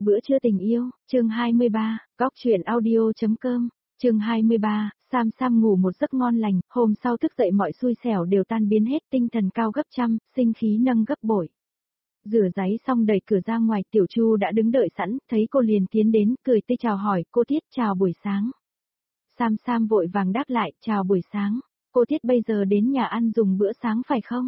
bữa trưa tình yêu, chương 23, góc truyện audio.com, chương 23, Sam Sam ngủ một giấc ngon lành, hôm sau thức dậy mọi xui xẻo đều tan biến hết, tinh thần cao gấp trăm, sinh khí nâng gấp bội. Rửa ráy xong đẩy cửa ra ngoài, Tiểu Chu đã đứng đợi sẵn, thấy cô liền tiến đến, cười tươi chào hỏi, cô Tiết chào buổi sáng. Sam Sam vội vàng đáp lại, chào buổi sáng, cô Tiết bây giờ đến nhà ăn dùng bữa sáng phải không?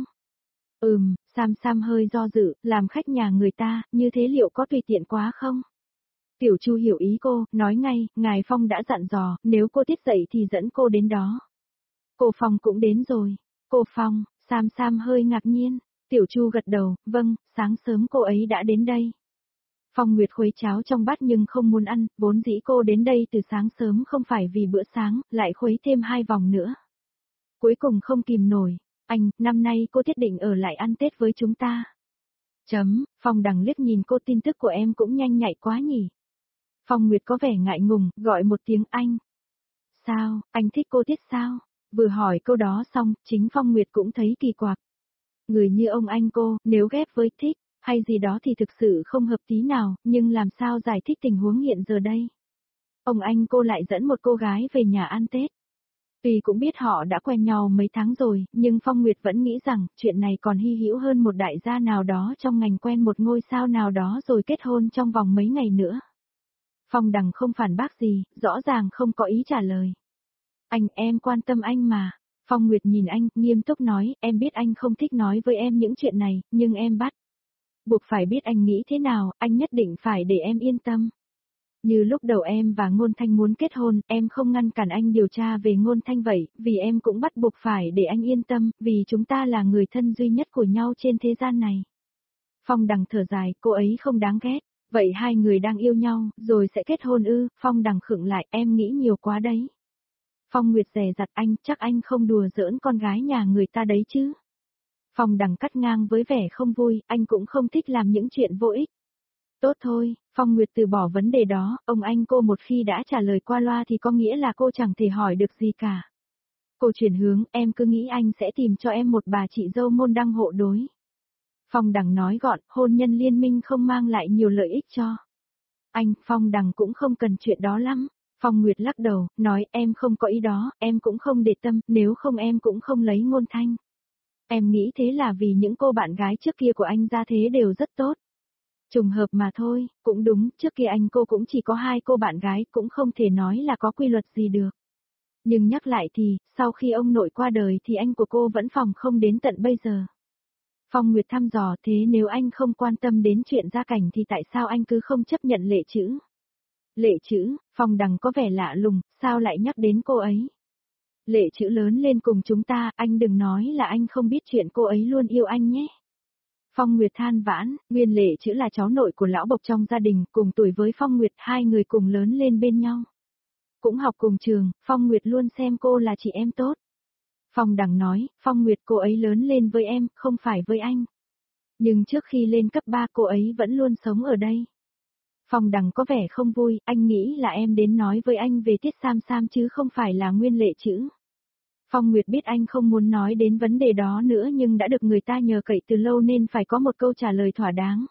Sam Sam hơi do dự, làm khách nhà người ta, như thế liệu có tùy tiện quá không? Tiểu Chu hiểu ý cô, nói ngay, ngài Phong đã dặn dò, nếu cô Tiết dậy thì dẫn cô đến đó. Cô Phong cũng đến rồi. Cô Phong, Sam Sam hơi ngạc nhiên. Tiểu Chu gật đầu, vâng, sáng sớm cô ấy đã đến đây. Phong Nguyệt khuấy cháo trong bát nhưng không muốn ăn, vốn dĩ cô đến đây từ sáng sớm không phải vì bữa sáng, lại khuấy thêm 2 vòng nữa. Cuối cùng không kìm nổi, anh, năm nay cô Tiết định ở lại ăn Tết với chúng ta. Phong Đằng liếc nhìn cô, tin tức của em cũng nhanh nhạy quá nhỉ. Phong Nguyệt có vẻ ngại ngùng, gọi một tiếng anh. Sao, anh thích cô Tiết sao? Vừa hỏi câu đó xong, chính Phong Nguyệt cũng thấy kỳ quặc. Người như ông anh cô, nếu ghép với thích, hay gì đó thì thực sự không hợp tí nào, nhưng làm sao giải thích tình huống hiện giờ đây? Ông anh cô lại dẫn một cô gái về nhà ăn Tết. Tuy cũng biết họ đã quen nhau mấy tháng rồi, nhưng Phong Nguyệt vẫn nghĩ rằng chuyện này còn hy hữu hơn một đại gia nào đó trong ngành quen một ngôi sao nào đó rồi kết hôn trong vòng mấy ngày nữa. Phong Đằng không phản bác gì, rõ ràng không có ý trả lời. Anh, em quan tâm anh mà. Phong Nguyệt nhìn anh, nghiêm túc nói, em biết anh không thích nói với em những chuyện này, nhưng em bắt buộc phải biết anh nghĩ thế nào, anh nhất định phải để em yên tâm. Như lúc đầu em và Ngôn Thanh muốn kết hôn, em không ngăn cản anh điều tra về Ngôn Thanh vậy, vì em cũng bắt buộc phải để anh yên tâm, vì chúng ta là người thân duy nhất của nhau trên thế gian này. Phong Đằng thở dài, cô ấy không đáng ghét. Vậy hai người đang yêu nhau, rồi sẽ kết hôn ư? Phong Đằng khựng lại, em nghĩ nhiều quá đấy. Phong Nguyệt dè dặt, anh, chắc anh không đùa giỡn con gái nhà người ta đấy chứ. Phong Đằng cắt ngang với vẻ không vui, anh cũng không thích làm những chuyện vô ích. Tốt thôi, Phong Nguyệt từ bỏ vấn đề đó, ông anh cô một khi đã trả lời qua loa thì có nghĩa là cô chẳng thể hỏi được gì cả. Cô chuyển hướng, em cứ nghĩ anh sẽ tìm cho em một bà chị dâu môn đăng hộ đối. Phong Đằng nói gọn, hôn nhân liên minh không mang lại nhiều lợi ích cho anh, Phong Đằng cũng không cần chuyện đó lắm. Phong Nguyệt lắc đầu, nói em không có ý đó, em cũng không để tâm, nếu không em cũng không lấy Ngôn Thanh. Em nghĩ thế là vì những cô bạn gái trước kia của anh ra thế đều rất tốt. Trùng hợp mà thôi, cũng đúng, trước kia anh cô cũng chỉ có 2 cô bạn gái, cũng không thể nói là có quy luật gì được. Nhưng nhắc lại thì, sau khi ông nội qua đời thì anh của cô vẫn phòng không đến tận bây giờ. Phong Nguyệt thăm dò, thế nếu anh không quan tâm đến chuyện gia cảnh thì tại sao anh cứ không chấp nhận Lệ Chữ? Lệ Chữ, Phong Đằng có vẻ lạ lùng, sao lại nhắc đến cô ấy? Lệ Chữ lớn lên cùng chúng ta, anh đừng nói là anh không biết chuyện cô ấy luôn yêu anh nhé. Phong Nguyệt than vãn, nguyên Lệ Chữ là cháu nội của lão Bộc trong gia đình, cùng tuổi với Phong Nguyệt, hai người cùng lớn lên bên nhau. Cũng học cùng trường, Phong Nguyệt luôn xem cô là chị em tốt. Phong Đằng nói, Phong Nguyệt cô ấy lớn lên với em, không phải với anh. Nhưng trước khi lên cấp 3 cô ấy vẫn luôn sống ở đây. Phong Đằng có vẻ không vui, anh nghĩ là em đến nói với anh về Tiết Sam Sam chứ không phải là nguyên Lệ Chữ. Phong Nguyệt biết anh không muốn nói đến vấn đề đó nữa nhưng đã được người ta nhờ cậy từ lâu nên phải có một câu trả lời thỏa đáng.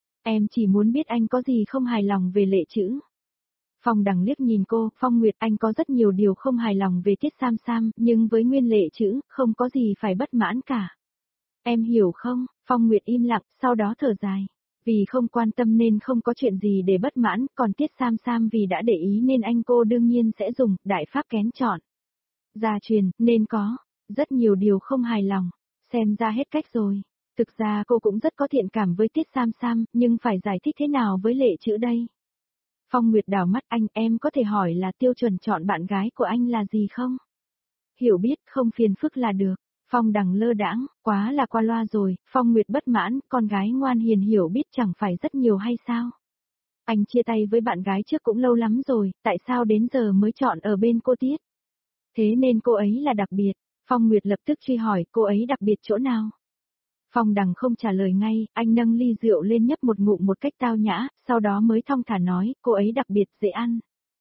Em chỉ muốn biết anh có gì không hài lòng về Lệ Chữ. Phong Đằng liếc nhìn cô, Phong Nguyệt, anh có rất nhiều điều không hài lòng về Tiết Sam Sam, nhưng với nguyên Lệ Chữ, không có gì phải bất mãn cả. Em hiểu không? Phong Nguyệt im lặng, sau đó thở dài. Vì không quan tâm nên không có chuyện gì để bất mãn, còn Tiết Sam Sam vì đã để ý nên anh cô đương nhiên sẽ dùng đại pháp kén chọn. Gia truyền, nên có rất nhiều điều không hài lòng, xem ra hết cách rồi. Thực ra cô cũng rất có thiện cảm với Tiết Sam Sam, nhưng phải giải thích thế nào với Lệ Chữ đây? Phong Nguyệt đảo mắt anh, em có thể hỏi là tiêu chuẩn chọn bạn gái của anh là gì không? Hiểu biết, không phiền phức là được. Phong Đằng lơ đãng, quá là qua loa rồi, Phong Nguyệt bất mãn, con gái ngoan hiền hiểu biết chẳng phải rất nhiều hay sao? Anh chia tay với bạn gái trước cũng lâu lắm rồi, tại sao đến giờ mới chọn ở bên cô Tiết? Thế nên cô ấy là đặc biệt. Phong Nguyệt lập tức truy hỏi, cô ấy đặc biệt chỗ nào? Phong Đằng không trả lời ngay, anh nâng ly rượu lên nhấp một ngụm một cách tao nhã, sau đó mới thong thả nói, cô ấy đặc biệt dễ ăn.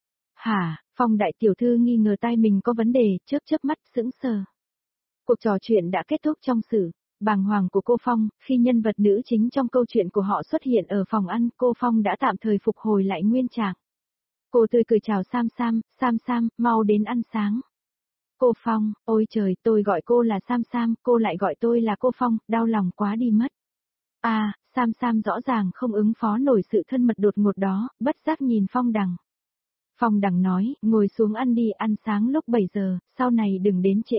Hả? Phong đại tiểu thư nghi ngờ tai mình có vấn đề, chớp chớp mắt sững sờ. Cuộc trò chuyện đã kết thúc trong sử Bàng hoàng của cô Phong, khi nhân vật nữ chính trong câu chuyện của họ xuất hiện ở phòng ăn, cô Phong đã tạm thời phục hồi lại nguyên trạng. Cô tươi cười chào Sam Sam, mau đến ăn sáng. Cô Phong, ôi trời, tôi gọi cô là Sam, cô lại gọi tôi là cô Phong, đau lòng quá đi mất. À, Sam rõ ràng không ứng phó nổi sự thân mật đột ngột đó, bất giác nhìn Phong Đằng. Phong Đằng nói, ngồi xuống ăn đi, ăn sáng lúc 7 giờ, sau này đừng đến trễ.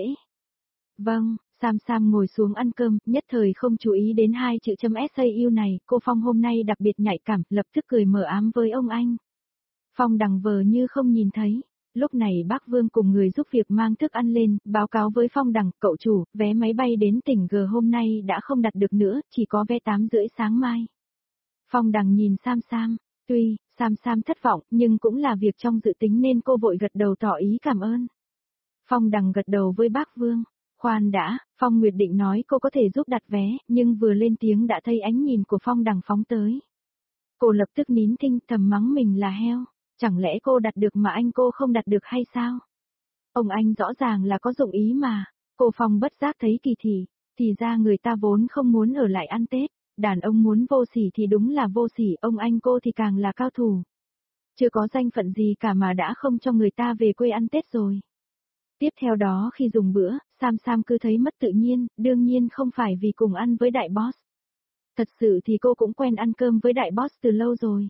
Vâng, Sam ngồi xuống ăn cơm, nhất thời không chú ý đến hai chữ chấm SAU này, cô Phong hôm nay đặc biệt nhạy cảm, lập tức cười mờ ám với ông anh. Phong Đằng vờ như không nhìn thấy. Lúc này bác Vương cùng người giúp việc mang thức ăn lên, báo cáo với Phong Đằng, cậu chủ, vé máy bay đến tỉnh G hôm nay đã không đặt được nữa, chỉ có vé 8:30 sáng mai. Phong Đằng nhìn Sam, tuy, Sam thất vọng, nhưng cũng là việc trong dự tính nên cô vội gật đầu tỏ ý cảm ơn. Phong Đằng gật đầu với bác Vương. Khoan đã, Phong Nguyệt định nói cô có thể giúp đặt vé, nhưng vừa lên tiếng đã thấy ánh nhìn của Phong Đằng phóng tới. Cô lập tức nín thinh thầm mắng mình là heo. Chẳng lẽ cô đặt được mà anh cô không đặt được hay sao? Ông anh rõ ràng là có dụng ý mà. Cô Phong bất giác thấy kỳ thì ra người ta vốn không muốn ở lại ăn Tết. Đàn ông muốn vô sỉ thì đúng là vô sỉ, ông anh cô thì càng là cao thủ. Chưa có danh phận gì cả mà đã không cho người ta về quê ăn Tết rồi. Tiếp theo đó khi dùng bữa, Sam cứ thấy mất tự nhiên, đương nhiên không phải vì cùng ăn với đại boss. Thật sự thì cô cũng quen ăn cơm với đại boss từ lâu rồi.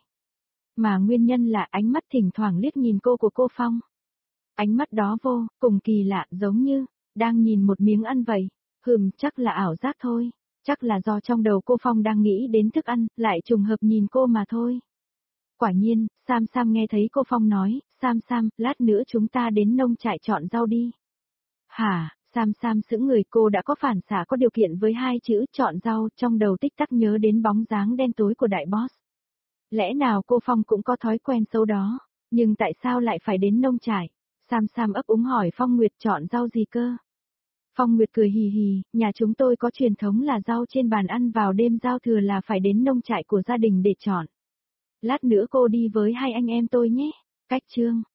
Mà nguyên nhân là ánh mắt thỉnh thoảng liếc nhìn cô của cô Phong. Ánh mắt đó vô, cùng kỳ lạ, giống như, đang nhìn một miếng ăn vậy. Chắc là ảo giác thôi. Chắc là do trong đầu cô Phong đang nghĩ đến thức ăn, lại trùng hợp nhìn cô mà thôi. Quả nhiên, Sam nghe thấy cô Phong nói, Sam, lát nữa chúng ta đến nông trại chọn rau đi. Hả, Sam sững người, cô đã có phản xạ có điều kiện với hai chữ chọn rau, trong đầu tích tắc nhớ đến bóng dáng đen tối của đại boss. Lẽ nào cô Phong cũng có thói quen xấu đó, nhưng tại sao lại phải đến nông trại? Sam ấp úng hỏi Phong Nguyệt chọn rau gì cơ? Phong Nguyệt cười hì hì, nhà chúng tôi có truyền thống là rau trên bàn ăn vào đêm giao thừa là phải đến nông trại của gia đình để chọn. Lát nữa cô đi với hai anh em tôi nhé. Cách chương